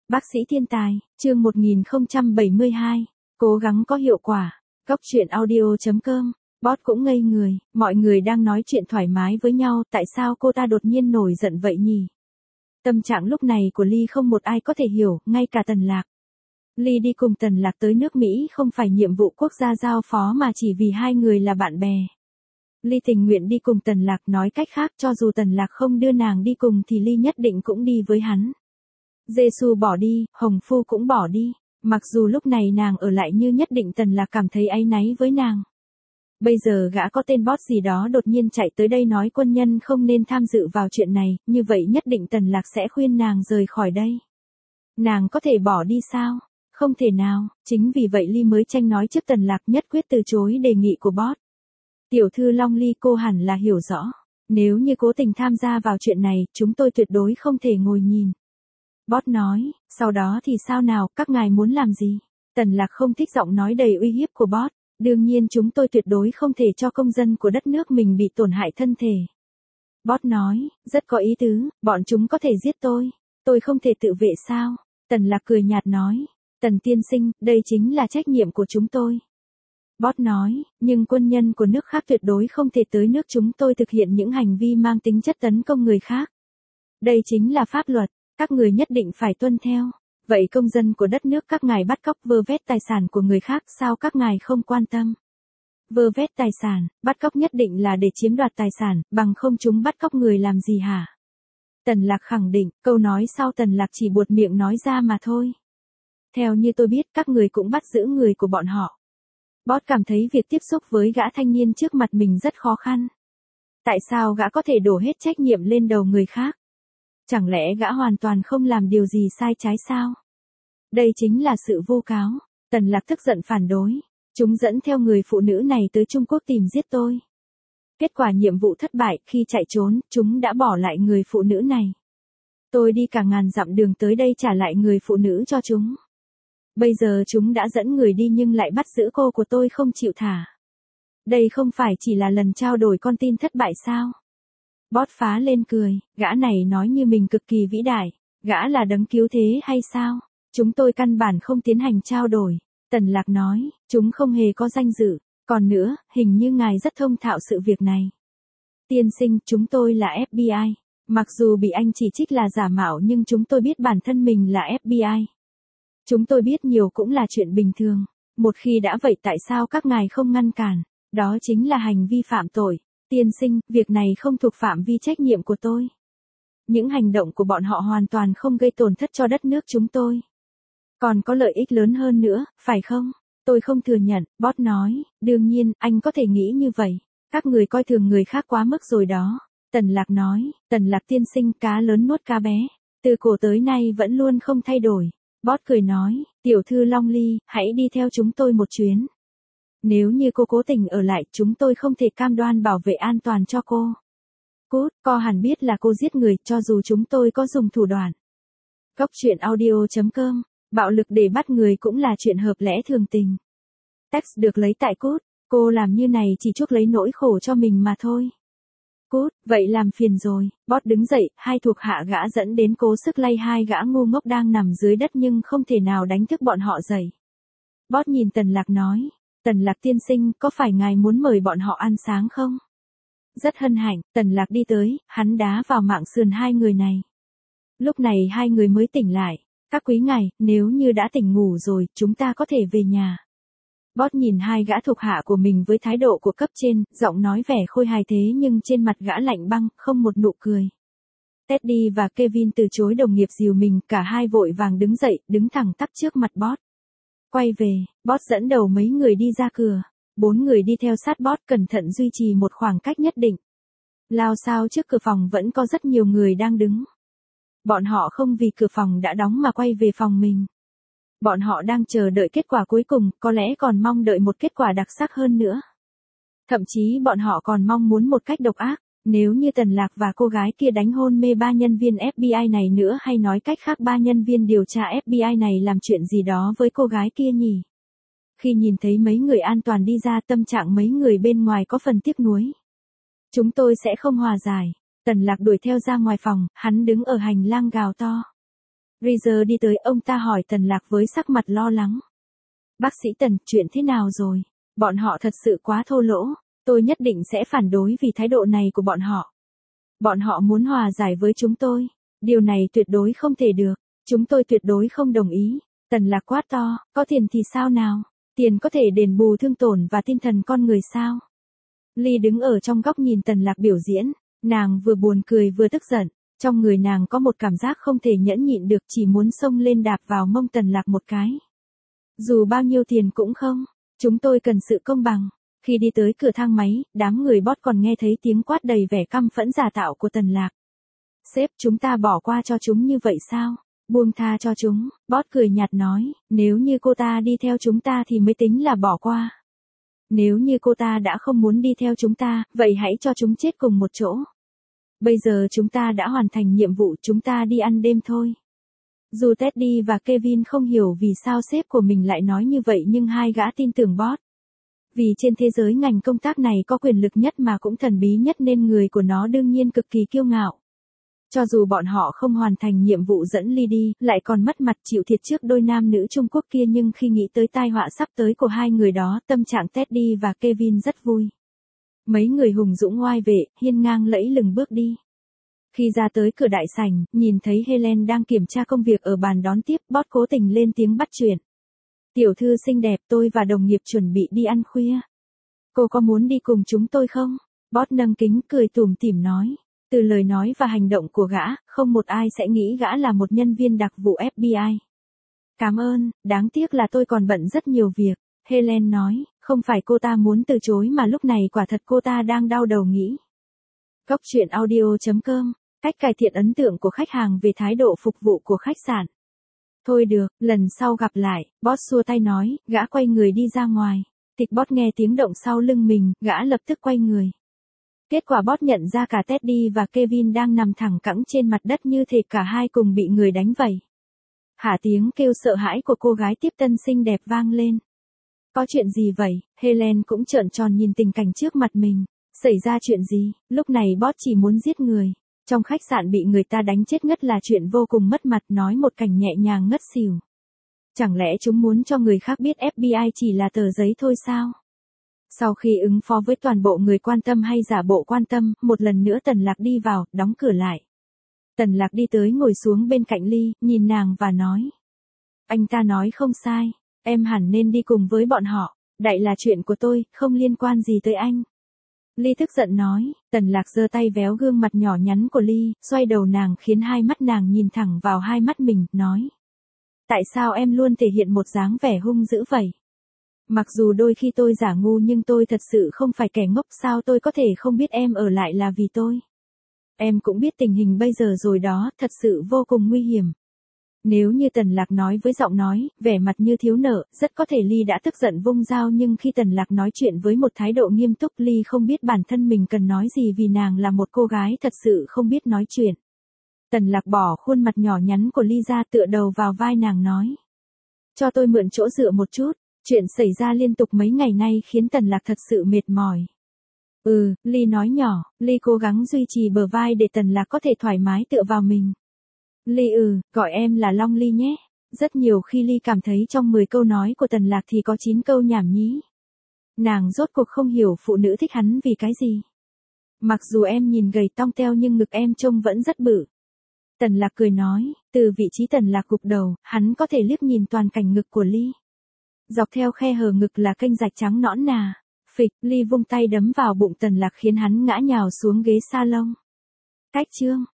Bác sĩ thiên tài, chương 1072, cố gắng có hiệu quả. Góc truyện audio.com. Boss cũng ngây người, mọi người đang nói chuyện thoải mái với nhau, tại sao cô ta đột nhiên nổi giận vậy nhỉ? Tâm trạng lúc này của Ly không một ai có thể hiểu, ngay cả Tần Lạc. Ly đi cùng Tần Lạc tới nước Mỹ không phải nhiệm vụ quốc gia giao phó mà chỉ vì hai người là bạn bè. Ly tình nguyện đi cùng Tần Lạc, nói cách khác cho dù Tần Lạc không đưa nàng đi cùng thì Ly nhất định cũng đi với hắn. Giê-xu bỏ đi, Hồng Phu cũng bỏ đi. Mặc dù lúc này nàng ở lại nhưng nhất định Tần Lạc cảm thấy áy náy với nàng. Bây giờ gã có tên boss gì đó đột nhiên chạy tới đây nói quân nhân không nên tham dự vào chuyện này, như vậy nhất định Tần Lạc sẽ khuyên nàng rời khỏi đây. Nàng có thể bỏ đi sao? Không thể nào, chính vì vậy Ly mới tranh nói trước Tần Lạc, nhất quyết từ chối đề nghị của boss. Tiểu thư Long Ly, cô hẳn là hiểu rõ. Nếu như cố tình tham gia vào chuyện này, chúng tôi tuyệt đối không thể ngồi nhìn. Boss nói, sau đó thì sao nào, các ngài muốn làm gì? Tần Lạc không thích giọng nói đầy uy hiếp của boss. Đương nhiên chúng tôi tuyệt đối không thể cho công dân của đất nước mình bị tổn hại thân thể. Boss nói, rất có ý tứ, bọn chúng có thể giết tôi không thể tự vệ sao? Tần Lạc cười nhạt nói, Tần tiên sinh, đây chính là trách nhiệm của chúng tôi. Boss nói, nhưng quân nhân của nước khác tuyệt đối không thể tới nước chúng tôi thực hiện những hành vi mang tính chất tấn công người khác. Đây chính là pháp luật, các người nhất định phải tuân theo. Vậy công dân của đất nước các ngài bắt cóc vơ vét tài sản của người khác, sao các ngài không quan tâm? Vơ vét tài sản, bắt cóc nhất định là để chiếm đoạt tài sản, bằng không chúng bắt cóc người làm gì hả? Tần Lạc khẳng định, câu nói sau Tần Lạc chỉ buột miệng nói ra mà thôi. Theo như tôi biết, các người cũng bắt giữ người của bọn họ. Boss cảm thấy việc tiếp xúc với gã thanh niên trước mặt mình rất khó khăn. Tại sao gã có thể đổ hết trách nhiệm lên đầu người khác? Chẳng lẽ gã hoàn toàn không làm điều gì sai trái sao? Đây chính là sự vu cáo. Tần Lạc tức giận phản đối. Chúng dẫn theo người phụ nữ này tới Trung Quốc tìm giết tôi. Kết quả nhiệm vụ thất bại, khi chạy trốn, chúng đã bỏ lại người phụ nữ này. Tôi đi cả ngàn dặm đường tới đây trả lại người phụ nữ cho chúng. Bây giờ chúng đã dẫn người đi nhưng lại bắt giữ cô của tôi không chịu thả. Đây không phải chỉ là lần trao đổi con tin thất bại sao? Boss phá lên cười, gã này nói như mình cực kỳ vĩ đại, gã là đấng cứu thế hay sao? Chúng tôi căn bản không tiến hành trao đổi. Tần Lạc nói, chúng không hề có danh dự, còn nữa, hình như ngài rất thông thạo sự việc này. Tiên sinh, chúng tôi là FBI, mặc dù bị anh chỉ trích là giả mạo nhưng chúng tôi biết bản thân mình là FBI. Chúng tôi biết nhiều cũng là chuyện bình thường, một khi đã vậy tại sao các ngài không ngăn cản, đó chính là hành vi phạm tội. Tiên sinh, việc này không thuộc phạm vi trách nhiệm của tôi. Những hành động của bọn họ hoàn toàn không gây tổn thất cho đất nước chúng tôi. Còn có lợi ích lớn hơn nữa, phải không? Tôi không thừa nhận, boss nói, đương nhiên, anh có thể nghĩ như vậy. Các người coi thường người khác quá mức rồi đó. Tần Lạc nói, Tần Lạc tiên sinh, cá lớn nuốt cá bé. Từ cổ tới nay vẫn luôn không thay đổi. Boss cười nói, tiểu thư Long Ly, hãy đi theo chúng tôi một chuyến. Nếu như cô cố tình ở lại, chúng tôi không thể cam đoan bảo vệ an toàn cho cô. Cút, co hẳn biết là cô giết người, cho dù chúng tôi có dùng thủ đoạn. Góc truyện audio.com. Bạo lực để bắt người cũng là chuyện hợp lẽ thường tình. Text được lấy tại Cút. Cô làm như này chỉ chuốc lấy nỗi khổ cho mình mà thôi. Cút, vậy làm phiền rồi. Boss đứng dậy, hai thuộc hạ gã dẫn đến cố sức lay hai gã ngu ngốc đang nằm dưới đất nhưng không thể nào đánh thức bọn họ dậy. Boss nhìn Tần Lạc nói, Tần Lạc tiên sinh, có phải ngài muốn mời bọn họ ăn sáng không? Rất hân hạnh, Tần Lạc đi tới, hắn đá vào mạng sườn hai người này. Lúc này hai người mới tỉnh lại. Các quý ngài, nếu như đã tỉnh ngủ rồi, chúng ta có thể về nhà. Boss nhìn hai gã thuộc hạ của mình với thái độ của cấp trên, giọng nói vẻ khôi hài thế nhưng trên mặt gã lạnh băng, không một nụ cười. Teddy và Kevin từ chối đồng nghiệp dìu mình, cả hai vội vàng đứng dậy, đứng thẳng tắp trước mặt boss. Quay về, boss dẫn đầu mấy người đi ra cửa. 4 người đi theo sát boss cẩn thận duy trì một khoảng cách nhất định. Lao sao trước cửa phòng vẫn có rất nhiều người đang đứng. Bọn họ không vì cửa phòng đã đóng mà quay về phòng mình. Bọn họ đang chờ đợi kết quả cuối cùng, có lẽ còn mong đợi một kết quả đặc sắc hơn nữa. Thậm chí bọn họ còn mong muốn một cách độc ác, nếu như Tần Lạc và cô gái kia đánh hôn mê 3 nhân viên FBI này nữa, hay nói cách khác 3 nhân viên điều tra FBI này làm chuyện gì đó với cô gái kia nhỉ. Khi nhìn thấy mấy người an toàn đi ra, tâm trạng mấy người bên ngoài có phần tiếc nuối. Chúng tôi sẽ không hòa giải. Tần Lạc đuổi theo ra ngoài phòng, hắn đứng ở hành lang gào to. Reaser đi tới, ông ta hỏi Tần Lạc với sắc mặt lo lắng. Bác sĩ Tần, chuyện thế nào rồi? Bọn họ thật sự quá thô lỗ, tôi nhất định sẽ phản đối vì thái độ này của bọn họ. Bọn họ muốn hòa giải với chúng tôi. Điều này tuyệt đối không thể được. Chúng tôi tuyệt đối không đồng ý. Tần Lạc quát to, có tiền thì sao nào? Tiền có thể đền bù thương tổn và tinh thần con người sao? Ly đứng ở trong góc nhìn Tần Lạc biểu diễn. Nàng vừa buồn cười vừa tức giận. Trong người nàng có một cảm giác không thể nhẫn nhịn được, chỉ muốn xông lên đạp vào mông Tần Lạc một cái. Dù bao nhiêu tiền cũng không. Chúng tôi cần sự công bằng. Khi đi tới cửa thang máy, đám người boss còn nghe thấy tiếng quát đầy vẻ căm phẫn giả tạo của Tần Lạc. Sếp, chúng ta bỏ qua cho chúng như vậy sao? Buông tha cho chúng. Boss cười nhạt nói, nếu như cô ta đi theo chúng ta thì mới tính là bỏ qua. Nếu như cô ta đã không muốn đi theo chúng ta, vậy hãy cho chúng chết cùng một chỗ. Bây giờ chúng ta đã hoàn thành nhiệm vụ, chúng ta đi ăn đêm thôi. Dù Teddy và Kevin không hiểu vì sao sếp của mình lại nói như vậy, nhưng hai gã tin tưởng boss. Vì trên thế giới ngành công tác này có quyền lực nhất mà cũng thần bí nhất nên người của nó đương nhiên cực kỳ kiêu ngạo. Cho dù bọn họ không hoàn thành nhiệm vụ dẫn Ly đi, lại còn mất mặt chịu thiệt trước đôi nam nữ Trung Quốc kia, nhưng khi nghĩ tới tai họa sắp tới của hai người đó, tâm trạng Teddy và Kevin rất vui. Mấy người hùng dũng oai vệ, hiên ngang lẫy lừng bước đi. Khi ra tới cửa đại sảnh, nhìn thấy Helen đang kiểm tra công việc ở bàn đón tiếp, boss cố tình lên tiếng bắt chuyện. Tiểu thư xinh đẹp, tôi và đồng nghiệp chuẩn bị đi ăn khuya. Cô có muốn đi cùng chúng tôi không? Boss nâng kính cười tủm tỉm nói. Từ lời nói và hành động của gã, không một ai sẽ nghĩ gã là một nhân viên đặc vụ FBI. Cảm ơn, đáng tiếc là tôi còn bận rất nhiều việc. Helen nói, không phải cô ta muốn từ chối mà lúc này quả thật cô ta đang đau đầu nghĩ. Góc truyện audio.com, cách cải thiện ấn tượng của khách hàng về thái độ phục vụ của khách sạn. Thôi được, lần sau gặp lại, boss xua tay nói, gã quay người đi ra ngoài. Tịch boss nghe tiếng động sau lưng mình, gã lập tức quay người. Kết quả boss nhận ra cả Teddy và Kevin đang nằm thẳng cẳng trên mặt đất như thể cả hai cùng bị người đánh vẩy. Hả, tiếng kêu sợ hãi của cô gái tiếp tân xinh đẹp vang lên. Có chuyện gì vậy? Helen cũng trợn tròn nhìn tình cảnh trước mặt mình. Xảy ra chuyện gì? Lúc này boss chỉ muốn giết người. Trong khách sạn bị người ta đánh chết ngất là chuyện vô cùng mất mặt, nói một cảnh nhẹ nhàng ngất xỉu. Chẳng lẽ chúng muốn cho người khác biết FBI chỉ là tờ giấy thôi sao? Sau khi ứng phó với toàn bộ người quan tâm hay giả bộ quan tâm, một lần nữa Tần Lạc đi vào, đóng cửa lại. Tần Lạc đi tới ngồi xuống bên cạnh Ly, nhìn nàng và nói. Anh ta nói không sai, em hẳn nên đi cùng với bọn họ, đại là chuyện của tôi, không liên quan gì tới anh. Ly tức giận nói, Tần Lạc giơ tay véo gương mặt nhỏ nhắn của Ly, xoay đầu nàng khiến hai mắt nàng nhìn thẳng vào hai mắt mình, nói. Tại sao em luôn thể hiện một dáng vẻ hung dữ vậy? Mặc dù đôi khi tôi giả ngu nhưng tôi thật sự không phải kẻ ngốc, sao tôi có thể không biết em ở lại là vì tôi? Em cũng biết tình hình bây giờ rồi đó, thật sự vô cùng nguy hiểm. Nếu như Tần Lạc nói với giọng nói, vẻ mặt như thiếu nợ, rất có thể Ly đã tức giận vung dao, nhưng khi Tần Lạc nói chuyện với một thái độ nghiêm túc, Ly không biết bản thân mình cần nói gì vì nàng là một cô gái thật sự không biết nói chuyện. Tần Lạc bỏ khuôn mặt nhỏ nhắn của Ly ra, tựa đầu vào vai nàng nói. Cho tôi mượn chỗ dựa một chút, chuyện xảy ra liên tục mấy ngày nay khiến Tần Lạc thật sự mệt mỏi. Ly nói nhỏ, Ly cố gắng duy trì bờ vai để Tần Lạc có thể thoải mái tựa vào mình. Ly gọi em là Long Ly nhé. Rất nhiều khi Ly cảm thấy trong 10 câu nói của Tần Lạc thì có 9 câu nhảm nhí. Nàng rốt cuộc không hiểu phụ nữ thích hắn vì cái gì. Mặc dù em nhìn gầy tong teo nhưng ngực em trông vẫn rất bự. Tần Lạc cười nói, từ vị trí Tần Lạc gục đầu, hắn có thể liếc nhìn toàn cảnh ngực của Ly. Dọc theo khe hở ngực là kênh rạch trắng nõn nà. Phịch, Ly vung tay đấm vào bụng Tần Lạc khiến hắn ngã nhào xuống ghế salon. Cách chương.